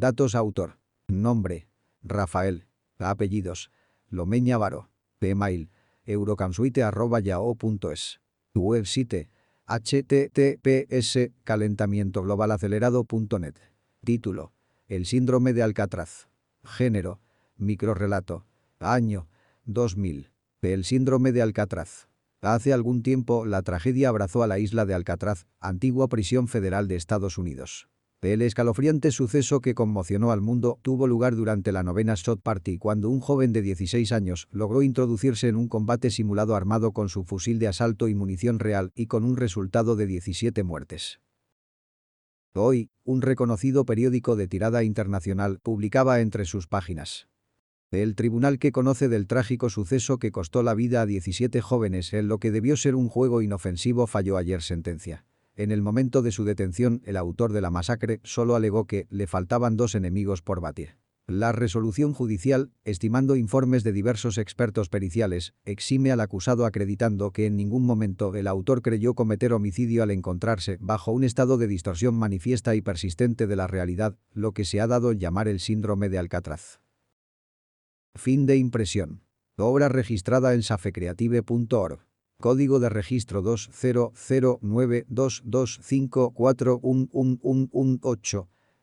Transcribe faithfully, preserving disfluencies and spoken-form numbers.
Datos autor. Nombre. Rafael. Apellidos. Lomeña Varo. Email. eurocamsuite arroba yahoo punto es. Website. https calentamiento global acelerado punto net. Título. El síndrome de Alcatraz. Género. Microrrelato. Año. dos mil. El síndrome de Alcatraz. Hace algún tiempo, la tragedia abrazó a la isla de Alcatraz, antigua prisión federal de Estados Unidos. El escalofriante suceso que conmocionó al mundo tuvo lugar durante la novena Shot Party cuando un joven de dieciséis años logró introducirse en un combate simulado armado con su fusil de asalto y munición real y con un resultado de diecisiete muertes. Hoy, un reconocido periódico de tirada internacional publicaba entre sus páginas: el tribunal que conoce del trágico suceso que costó la vida a diecisiete jóvenes en lo que debió ser un juego inofensivo falló ayer sentencia. En el momento de su detención, el autor de la masacre solo alegó que le faltaban dos enemigos por batir. La resolución judicial, estimando informes de diversos expertos periciales, exime al acusado acreditando que en ningún momento el autor creyó cometer homicidio al encontrarse bajo un estado de distorsión manifiesta y persistente de la realidad, lo que se ha dado en llamar el síndrome de Alcatraz. Fin de impresión. Obra registrada en safecreative punto org. Código de registro dos cero cero nueve dos dos cinco cuatro uno uno uno uno ocho.